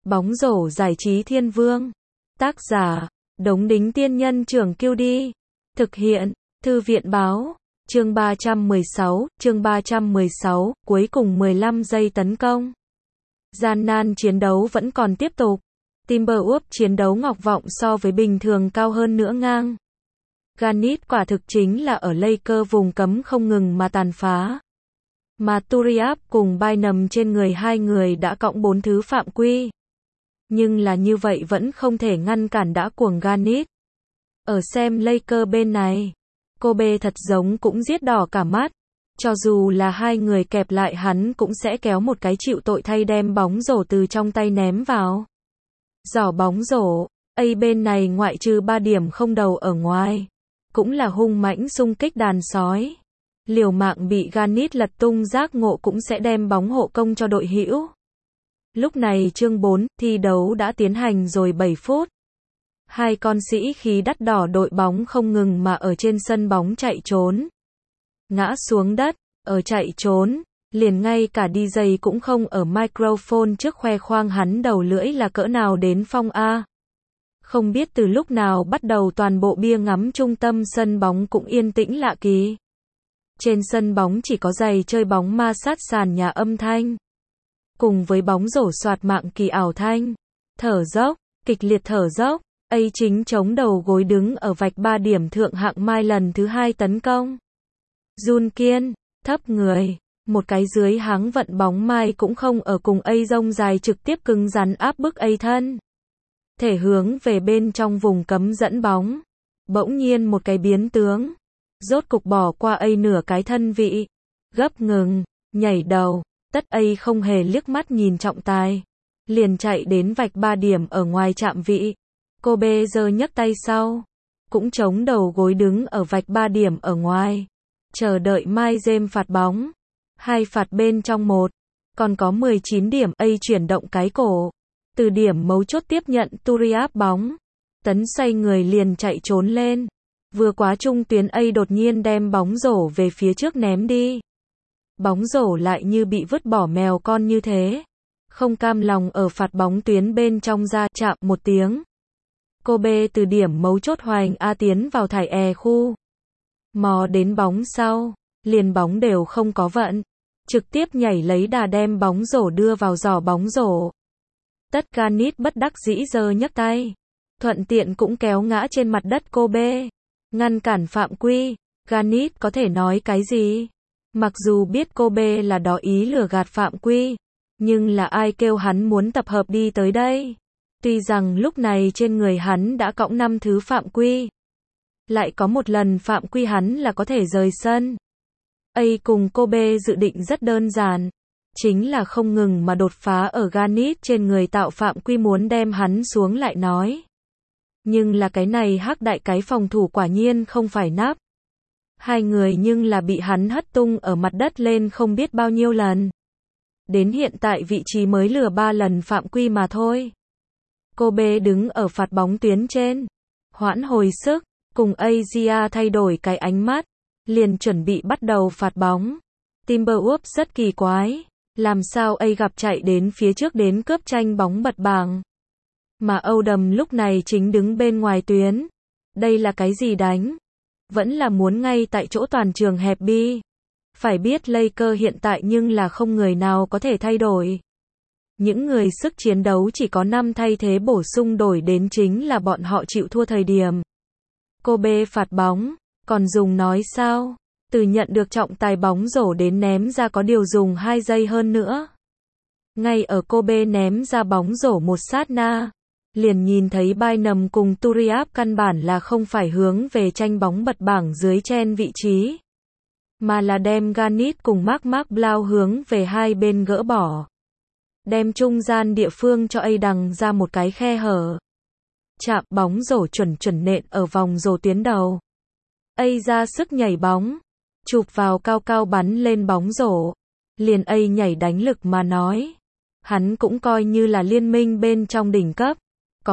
Bóng rổ giải trí thiên vương. Tác giả, Đống Đính Tiên Nhân Trưởng Kiêu Đi. Thực hiện, Thư viện Báo. Chương 316, cuối cùng 15 giây tấn công. Gian nan chiến đấu vẫn còn tiếp tục. Timberwolves chiến đấu ngọc vọng so với bình thường cao hơn nữa ngang. Garnett quả thực chính là ở Lakers vùng cấm không ngừng mà tàn phá. Mà Turiaf cùng Bynum trên người hai người đã cộng 4 thứ phạm quy. Nhưng là như vậy vẫn không thể ngăn cản đã cuồng Garnett. Ở xem Lakers bên này, Kobe thật giống cũng giết đỏ cả mắt. Cho dù là hai người kẹp lại hắn cũng sẽ kéo một cái chịu tội thay đem bóng rổ từ trong tay ném vào. Giỏ bóng rổ, A bên này ngoại trừ 3 điểm không đầu ở ngoài. Cũng là hung mãnh xung kích đàn sói. Liều mạng bị Garnett lật tung giác ngộ cũng sẽ đem bóng hộ công cho đội hữu. Lúc này chương 4, thi đấu đã tiến hành rồi 7 phút. Hai con sĩ khí đắt đỏ đội bóng không ngừng mà ở trên sân bóng chạy trốn. Ngã xuống đất, ở chạy trốn, liền ngay cả DJ cũng không ở microphone trước khoe khoang hắn đầu lưỡi là cỡ nào đến phong A. Không biết từ lúc nào bắt đầu toàn bộ bia ngắm trung tâm sân bóng cũng yên tĩnh lạ kỳ. Trên sân bóng chỉ có giày chơi bóng ma sát sàn nhà âm thanh. Cùng với bóng rổ xoạt mạng kỳ ảo thanh. Thở dốc, kịch liệt thở dốc. A chính chống đầu gối đứng ở vạch 3 điểm thượng hạng mai lần thứ 2 tấn công. Jun Kiên, thấp người, một cái dưới háng vận bóng mai cũng không ở cùng A rông dài trực tiếp cứng rắn áp bức A thân. Thể hướng về bên trong vùng cấm dẫn bóng. Bỗng nhiên một cái biến tướng. Rốt cục bỏ qua A nửa cái thân vị. Gấp ngừng, nhảy đầu, tất A không hề liếc mắt nhìn trọng tài. Liền chạy đến vạch 3 điểm ở ngoài chạm vị. Kobe giơ nhấc tay sau. Cũng chống đầu gối đứng ở vạch 3 điểm ở ngoài. Chờ đợi Mai James phạt bóng. 2 phạt bên trong 1. Còn có 19 điểm. A chuyển động cái cổ. Từ điểm mấu chốt tiếp nhận Turiaf bóng. Tấn xoay người liền chạy trốn lên. Vừa quá trung tuyến A đột nhiên đem bóng rổ về phía trước ném đi. Bóng rổ lại như bị vứt bỏ mèo con như thế. Không cam lòng ở phạt bóng tuyến bên trong ra chạm một tiếng. Kobe từ điểm mấu chốt hoành A tiến vào thải E khu. Mò đến bóng sau, liền bóng đều không có vận. Trực tiếp nhảy lấy đà đem bóng rổ đưa vào giỏ bóng rổ. Tất Garnett bất đắc dĩ giơ nhấc tay. Thuận tiện cũng kéo ngã trên mặt đất Kobe. Ngăn cản phạm quy. Garnett có thể nói cái gì? Mặc dù biết Kobe là đó ý lừa gạt phạm quy. Nhưng là ai kêu hắn muốn tập hợp đi tới đây? Tuy rằng lúc này trên người hắn đã cõng 5 thứ phạm quy. Lại có một lần phạm quy hắn là có thể rời sân. A cùng Kobe dự định rất đơn giản. Chính là không ngừng mà đột phá ở Garnett trên người tạo phạm quy muốn đem hắn xuống lại nói. Nhưng là cái này hắc đại cái phòng thủ quả nhiên không phải nắp. Hai người nhưng là bị hắn hất tung ở mặt đất lên không biết bao nhiêu lần. Đến hiện tại vị trí mới lừa 3 lần phạm quy mà thôi. Kobe đứng ở phạt bóng tuyến trên. Hoãn hồi sức, cùng Asia thay đổi cái ánh mắt. Liền chuẩn bị bắt đầu phạt bóng. Timberwolves rất kỳ quái. Làm sao A gặp chạy đến phía trước đến cướp tranh bóng bật bảng. Mà Odom lúc này chính đứng bên ngoài tuyến. Đây là cái gì đánh? Vẫn là muốn ngay tại chỗ toàn trường hẹp bi. Phải biết Lakers hiện tại nhưng là không người nào có thể thay đổi. Những người sức chiến đấu chỉ có 5 thay thế bổ sung đổi đến chính là bọn họ chịu thua thời điểm. Kobe phạt bóng, còn dùng nói sao? Từ nhận được trọng tài bóng rổ đến ném ra có điều dùng 2 giây hơn nữa. Ngay ở Kobe ném ra bóng rổ một sát na. Liền nhìn thấy Bynum cùng Turiaf căn bản là không phải hướng về tranh bóng bật bảng dưới chen vị trí. Mà là đem Garnett cùng Mark Blau hướng về hai bên gỡ bỏ. Đem trung gian địa phương cho A đằng ra một cái khe hở. Chạm bóng rổ chuẩn nện ở vòng rổ tuyến đầu. A ra sức nhảy bóng. Chụp vào cao cao bắn lên bóng rổ. Liền A nhảy đánh lực mà nói. Hắn cũng coi như là liên minh bên trong đỉnh cấp. Có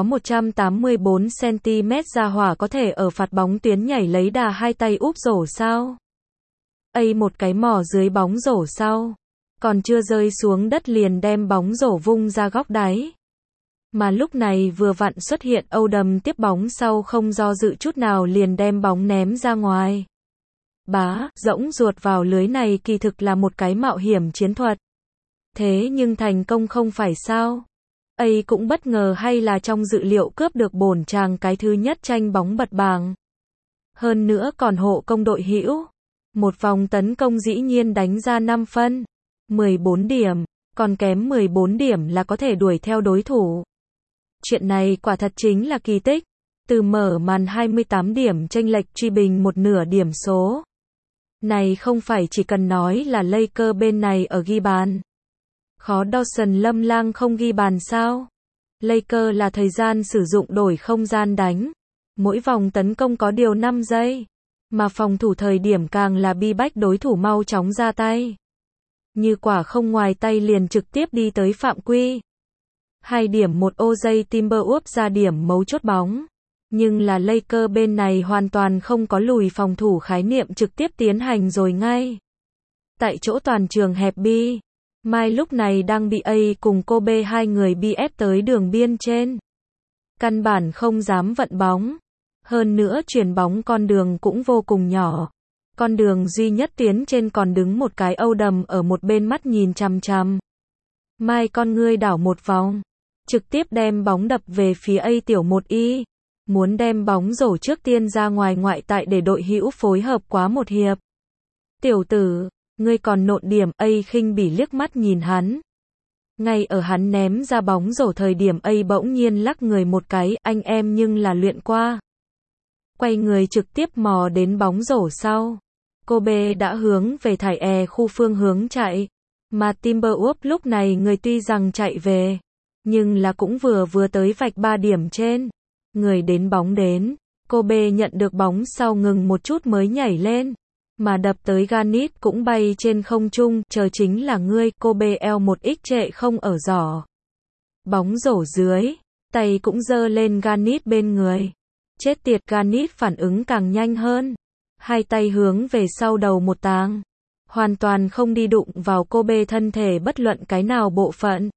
184cm ra hỏa có thể ở phạt bóng tuyến nhảy lấy đà hai tay úp rổ sao? A một cái mò dưới bóng rổ sau. Còn chưa rơi xuống đất liền đem bóng rổ vung ra góc đáy. Mà lúc này vừa vặn xuất hiện Oldham tiếp bóng sau không do dự chút nào liền đem bóng ném ra ngoài. Bá, dỗng ruột vào lưới này kỳ thực là một cái mạo hiểm chiến thuật. Thế nhưng thành công không phải sao? Ấy cũng bất ngờ hay là trong dự liệu cướp được bổn chàng cái thứ nhất tranh bóng bật bảng. Hơn nữa còn hộ công đội hữu. Một vòng tấn công dĩ nhiên đánh ra 5 phân. 14 điểm. Còn kém 14 điểm là có thể đuổi theo đối thủ. Chuyện này quả thật chính là kỳ tích. Từ mở màn 28 điểm chênh lệch truy bình một nửa điểm số. Này không phải chỉ cần nói là Lakers bên này ở ghi bàn. Khó Dawson Lâm Lang không ghi bàn sao? Lakers là thời gian sử dụng đổi không gian đánh. Mỗi vòng tấn công có điều 5 giây. Mà phòng thủ thời điểm càng là bi bách đối thủ mau chóng ra tay. Như quả không ngoài tay liền trực tiếp đi tới phạm quy. 2 điểm một OJ Timberwolves ra điểm mấu chốt bóng. Nhưng là Lakers bên này hoàn toàn không có lùi phòng thủ khái niệm trực tiếp tiến hành rồi ngay. Tại chỗ toàn trường hẹp B. Mai lúc này đang bị A cùng Kobe hai người bị ép tới đường biên trên. Căn bản không dám vận bóng. Hơn nữa chuyển bóng con đường cũng vô cùng nhỏ. Con đường duy nhất tuyến trên còn đứng một cái Oldham ở một bên mắt nhìn chằm chằm. Mai con ngươi đảo một vòng. Trực tiếp đem bóng đập về phía A tiểu 1Y. Muốn đem bóng rổ trước tiên ra ngoài ngoại tại để đội hữu phối hợp quá một hiệp. Tiểu tử, ngươi còn nộn điểm. A khinh bỉ liếc mắt nhìn hắn. Ngay ở hắn ném ra bóng rổ thời điểm A bỗng nhiên lắc người một cái, anh em nhưng là luyện qua. Quay người trực tiếp mò đến bóng rổ sau. Kobe đã hướng về thải E khu phương hướng chạy. Mà Timberwolves lúc này người tuy rằng chạy về. Nhưng là cũng vừa tới vạch 3 điểm trên. Người đến bóng đến. Kobe nhận được bóng sau ngừng một chút mới nhảy lên. Mà đập tới Garnett cũng bay trên không trung. Chờ chính là ngươi. Kobe L1X trệ không ở giỏ. Bóng rổ dưới. Tay cũng giơ lên Garnett bên người. Chết tiệt, Garnett phản ứng càng nhanh hơn. Hai tay hướng về sau đầu một tàng. Hoàn toàn không đi đụng vào Kobe thân thể bất luận cái nào bộ phận.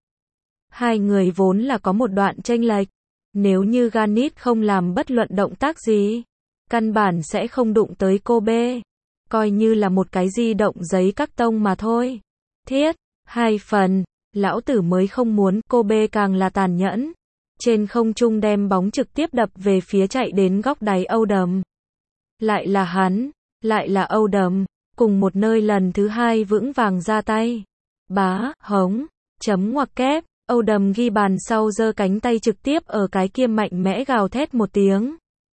Hai người vốn là có một đoạn chênh lệch. Nếu như Garnett không làm bất luận động tác gì, căn bản sẽ không đụng tới Kobe. Coi như là một cái di động giấy các tông mà thôi. Thiết, 2 phần, lão tử mới không muốn. Kobe càng là tàn nhẫn. Trên không trung đem bóng trực tiếp đập về phía chạy đến góc đáy Oldham. Lại là hắn, lại là Oldham, cùng một nơi lần thứ hai vững vàng ra tay. Bá, hống, chấm ngoặc kép, Oldham ghi bàn sau giơ cánh tay trực tiếp ở cái kia mạnh mẽ gào thét một tiếng.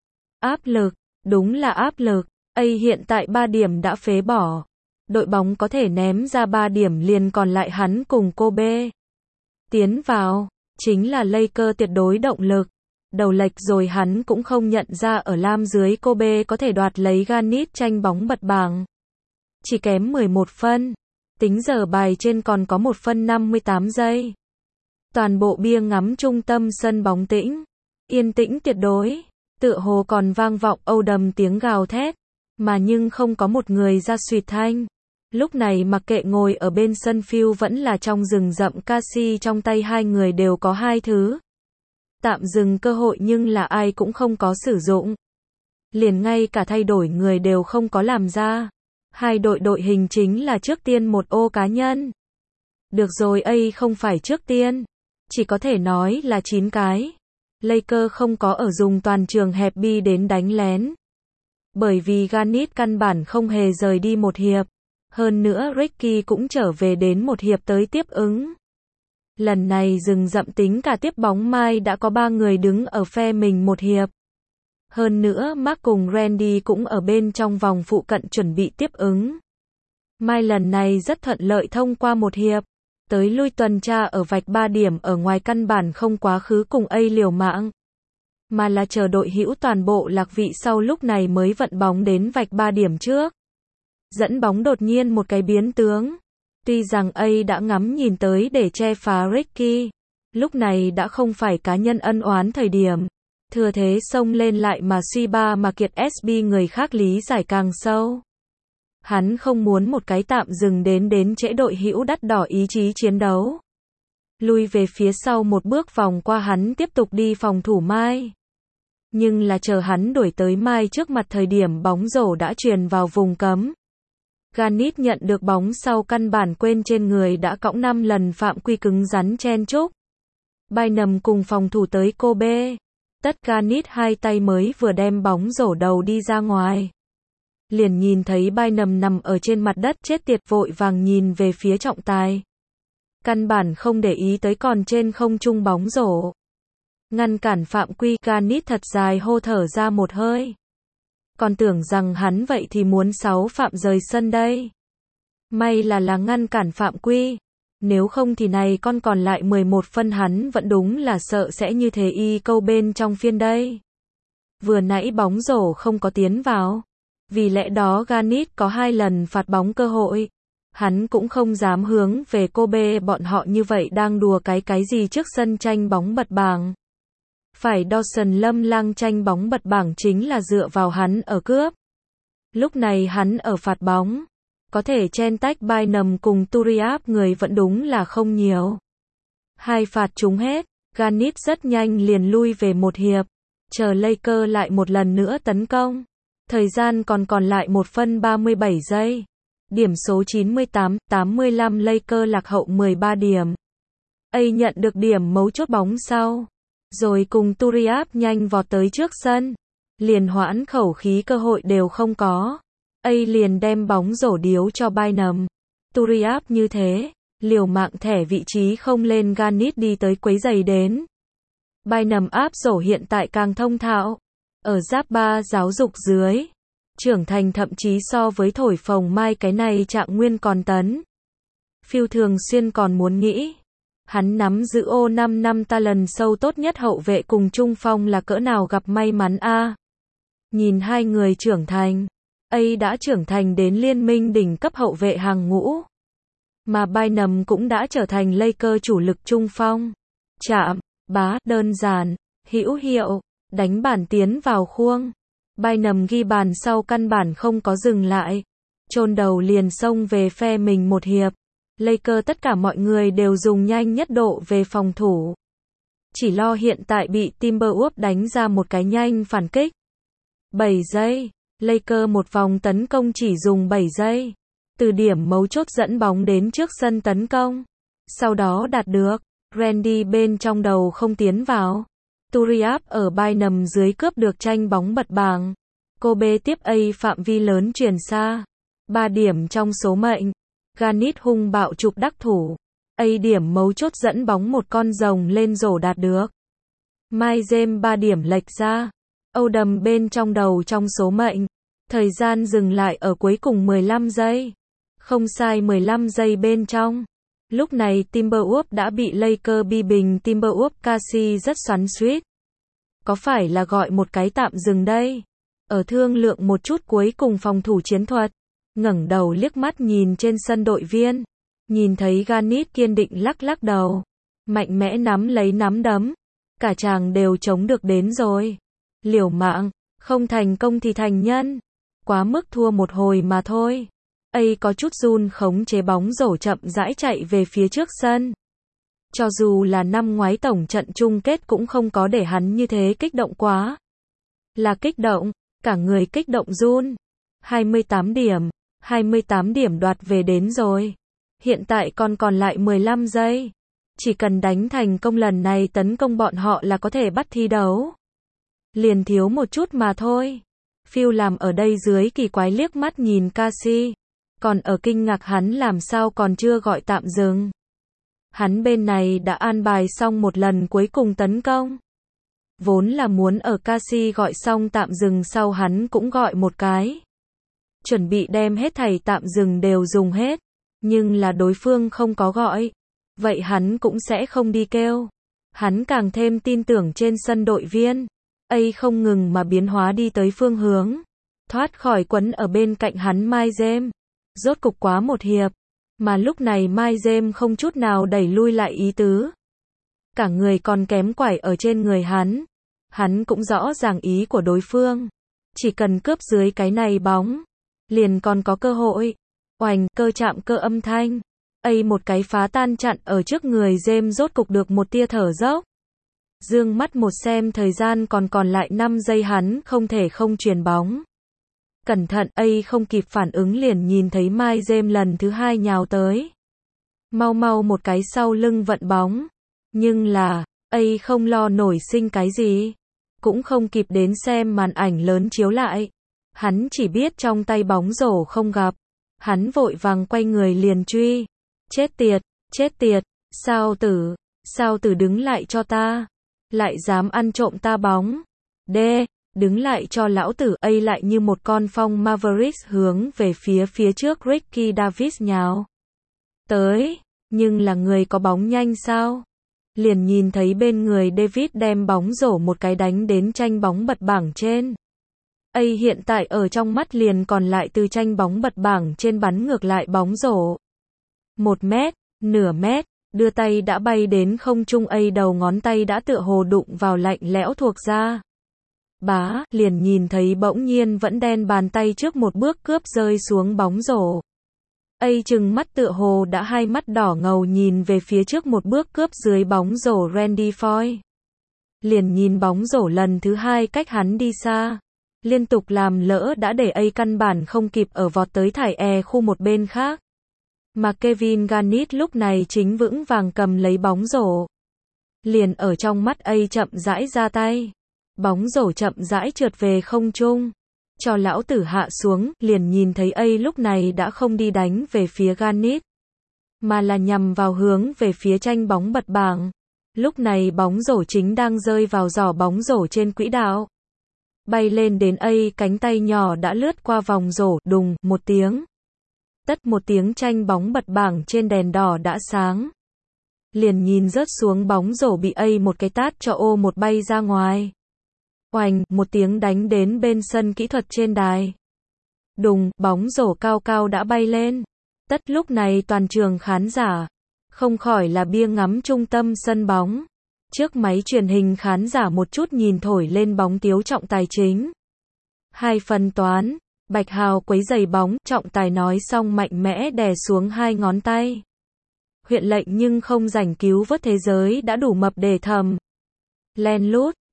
Áp lực, đúng là áp lực, A hiện tại 3 điểm đã phế bỏ. Đội bóng có thể ném ra 3 điểm liền còn lại hắn cùng Kobe. Tiến vào. Chính là Lakers tuyệt đối động lực. Đầu lệch rồi hắn cũng không nhận ra ở lam dưới Kobe có thể đoạt lấy Garnett tranh bóng bật bảng. Chỉ kém 11 phân. Tính giờ bài trên còn có 1 phân 58 giây. Toàn bộ bia ngắm trung tâm sân bóng tĩnh. Yên tĩnh tuyệt đối. Tựa hồ còn vang vọng Oldham tiếng gào thét. Mà nhưng không có một người ra suýt thanh. Lúc này mặc kệ ngồi ở bên sân field vẫn là trong rừng rậm Cassie trong tay hai người đều có 2 thứ. Tạm dừng cơ hội nhưng là ai cũng không có sử dụng. Liền ngay cả thay đổi người đều không có làm ra. Hai đội hình chính là trước tiên một ô cá nhân. Được rồi, A không phải trước tiên. Chỉ có thể nói là 9 cái. Lakers không có ở dùng toàn trường hẹp B đến đánh lén. Bởi vì Garnett căn bản không hề rời đi một hiệp. Hơn nữa Ricky cũng trở về đến một hiệp tới tiếp ứng. Lần này rừng rậm tính cả tiếp bóng Mai đã có 3 người đứng ở phe mình một hiệp. Hơn nữa Mark cùng Randy cũng ở bên trong vòng phụ cận chuẩn bị tiếp ứng. Mai lần này rất thuận lợi thông qua một hiệp. Tới lui tuần tra ở vạch 3 điểm ở ngoài căn bản không quá khứ cùng A liều mạng. Mà là chờ đội hữu toàn bộ lạc vị sau lúc này mới vận bóng đến vạch 3 điểm trước. Dẫn bóng đột nhiên một cái biến tướng. Tuy rằng A đã ngắm nhìn tới để che phá Ricky. Lúc này đã không phải cá nhân ân oán thời điểm. Thừa thế xông lên lại mà suy ba mà kiệt SB người khác lý giải càng sâu. Hắn không muốn một cái tạm dừng đến trễ đội hữu đắt đỏ ý chí chiến đấu. lui về phía sau một bước vòng qua hắn tiếp tục đi phòng thủ Mai. Nhưng là chờ hắn đuổi tới Mai trước mặt thời điểm bóng rổ đã truyền vào vùng cấm. Garnett nhận được bóng sau căn bản quên trên người đã cõng 5 lần phạm quy cứng rắn chen chúc. Bynum cùng phòng thủ tới Kobe. Tất Garnett hai tay mới vừa đem bóng rổ đầu đi ra ngoài. Liền nhìn thấy Bynum nằm ở trên mặt đất chết tiệt vội vàng nhìn về phía trọng tài. Căn bản không để ý tới còn trên không trung bóng rổ. Ngăn cản phạm quy, Garnett thật dài hô thở ra một hơi. Còn tưởng rằng hắn vậy thì muốn 6 phạm rời sân đây. May là ngăn cản phạm quy. Nếu không thì này con còn lại 11 phân hắn vẫn đúng là sợ sẽ như thế y câu bên trong phiên đây. Vừa nãy bóng rổ không có tiến vào. Vì lẽ đó Garnett có 2 lần phạt bóng cơ hội. Hắn cũng không dám hướng về Kobe bọn họ như vậy đang đùa cái gì trước sân tranh bóng bật bảng. Phải Dawson Lâm Lang tranh bóng bật bảng chính là dựa vào hắn ở cướp. Lúc này hắn ở phạt bóng. Có thể chen tách Bynum cùng Turiaf người vẫn đúng là không nhiều. 2 phạt trúng hết, Garnett rất nhanh liền lui về một hiệp. Chờ Lakers lại một lần nữa tấn công. Thời gian còn lại 1 phân 37 giây. Điểm số 98-85 Lakers lạc hậu 13 điểm. A nhận được điểm mấu chốt bóng sau. Rồi cùng Turiaf nhanh vọt tới trước sân. Liền hoãn khẩu khí cơ hội đều không có. A liền đem bóng rổ điếu cho Bynum. Turiaf như thế, liều mạng thẻ vị trí không lên Garnett đi tới quấy giày đến. Bynum áp rổ hiện tại càng thông thạo. Ở giáp 3 giáo dục dưới. Trưởng thành thậm chí so với thổi phồng Mai cái này trạng nguyên còn tấn. Phil thường xuyên còn muốn nghĩ. Hắn nắm giữ ô 5 năm ta lần sâu tốt nhất hậu vệ cùng trung phong là cỡ nào gặp may mắn a. Nhìn hai người trưởng thành. A đã trưởng thành đến liên minh đỉnh cấp hậu vệ hàng ngũ. Mà Bynum cũng đã trở thành Lakers chủ lực trung phong. Chạm, bá, đơn giản, hữu hiệu, đánh bản tiến vào khuôn. Bynum ghi bàn sau căn bản không có dừng lại. Chôn đầu liền xông về phe mình một hiệp. Lakers tất cả mọi người đều dùng nhanh nhất độ về phòng thủ. Chỉ lo hiện tại bị Timberwolves đánh ra một cái nhanh phản kích. 7 giây. Lakers một vòng tấn công chỉ dùng 7 giây. Từ điểm mấu chốt dẫn bóng đến trước sân tấn công. Sau đó đạt được. Randy bên trong đầu không tiến vào. Turiaf ở Bynum dưới cướp được tranh bóng bật bảng. Kobe tiếp A phạm vi lớn chuyển xa. 3 điểm trong số mệnh. Garnett hung bạo chụp đắc thủ. A điểm mấu chốt dẫn bóng một con rồng lên rổ đạt được. Mai James 3 điểm lệch ra. Odom bên trong đầu trong số mệnh. Thời gian dừng lại ở cuối cùng 15 giây. Không sai 15 giây bên trong. Lúc này Timberwolves đã bị Lakers bi bình. Timberwolves Casey rất xoắn xuýt. Có phải là gọi một cái tạm dừng đây? Ở thương lượng một chút cuối cùng phòng thủ chiến thuật. Ngẩng đầu liếc mắt nhìn trên sân đội viên. Nhìn thấy Garnett kiên định lắc đầu. Mạnh mẽ nắm lấy nắm đấm. Cả chàng đều chống được đến rồi. Liều mạng, không thành công thì thành nhân. Quá mức thua một hồi mà thôi. A có chút run khống chế bóng rổ chậm rãi chạy về phía trước sân. Cho dù là năm ngoái tổng trận chung kết cũng không có để hắn như thế kích động quá. Là kích động, cả người kích động run. 28 điểm đoạt về đến rồi. Hiện tại còn lại 15 giây. Chỉ cần đánh thành công lần này tấn công bọn họ là có thể bắt thi đấu. Liền thiếu một chút mà thôi. Phil làm ở đây dưới kỳ quái liếc mắt nhìn Casey. Còn ở kinh ngạc hắn làm sao còn chưa gọi tạm dừng. Hắn bên này đã an bài xong một lần cuối cùng tấn công. Vốn là muốn ở Casey gọi xong tạm dừng sau hắn cũng gọi một cái. Chuẩn bị đem hết thảy tạm dừng đều dùng hết. Nhưng là đối phương không có gọi. Vậy hắn cũng sẽ không đi kêu. Hắn càng thêm tin tưởng trên sân đội viên. A không ngừng mà biến hóa đi tới phương hướng. Thoát khỏi quấn ở bên cạnh hắn Mai James. Rốt cục quá một hiệp. Mà lúc này Mai James không chút nào đẩy lui lại ý tứ. Cả người còn kém quải ở trên người hắn. Hắn cũng rõ ràng ý của đối phương. Chỉ cần cướp dưới cái này bóng. Liền còn có cơ hội. Oành, cơ chạm cơ âm thanh. Một cái phá tan chặn ở trước người James rốt cục được một tia thở dốc. Dương mắt một xem thời gian còn lại 5 giây hắn không thể không chuyền bóng. Cẩn thận, không kịp phản ứng liền nhìn thấy Mai James lần thứ 2 nhào tới. Mau một cái sau lưng vận bóng. Nhưng là, không lo nổi sinh cái gì. Cũng không kịp đến xem màn ảnh lớn chiếu lại. Hắn chỉ biết trong tay bóng rổ không gặp. Hắn vội vàng quay người liền truy. Chết tiệt, sao tử đứng lại cho ta. Lại dám ăn trộm ta bóng. Đứng lại cho lão tử. Lại như một con phong Mavericks hướng về phía trước Ricky Davis nhào tới. Nhưng là người có bóng nhanh sao? Liền nhìn thấy bên người David đem bóng rổ một cái đánh đến tranh bóng bật bảng trên. Hiện tại ở trong mắt liền còn lại từ tranh bóng bật bảng trên bắn ngược lại bóng rổ. 1 mét, nửa mét, đưa tay đã bay đến không trung, đầu ngón tay đã tựa hồ đụng vào lạnh lẽo thuộc ra. Liền nhìn thấy bỗng nhiên vẫn đen bàn tay trước một bước cướp rơi xuống bóng rổ. Trừng mắt tựa hồ đã hai mắt đỏ ngầu nhìn về phía trước một bước cướp dưới bóng rổ Randy Foy. Liền nhìn bóng rổ lần thứ 2 cách hắn đi xa. Liên tục làm lỡ đã để căn bản không kịp ở vọt tới thải khu một bên khác. Mà Kevin Garnett lúc này chính vững vàng cầm lấy bóng rổ. Liền ở trong mắt chậm rãi ra tay. Bóng rổ chậm rãi trượt về không trung. Cho lão tử hạ xuống, liền nhìn thấy lúc này đã không đi đánh về phía Garnett. Mà là nhằm vào hướng về phía tranh bóng bật bảng. Lúc này bóng rổ chính đang rơi vào giỏ bóng rổ trên quỹ đạo. Bay lên đến cánh tay nhỏ đã lướt qua vòng rổ, đùng, một tiếng. Tất một tiếng tranh bóng bật bảng trên đèn đỏ đã sáng. Liền nhìn rớt xuống bóng rổ bị một cái tát cho một bay ra ngoài. Oành, một tiếng đánh đến bên sân kỹ thuật trên đài. Đùng, bóng rổ cao cao đã bay lên. Tất lúc này toàn trường khán giả không khỏi là bia ngắm trung tâm sân bóng. Trước máy truyền hình khán giả một chút nhìn thổi lên bóng tiếu trọng tài chính. 2 phân toán, Bạch Hào quấy giày bóng, trọng tài nói xong mạnh mẽ đè xuống 2 ngón tay. Huyện lệnh nhưng không rảnh cứu vớt thế giới đã đủ mập để thầm. Len lút,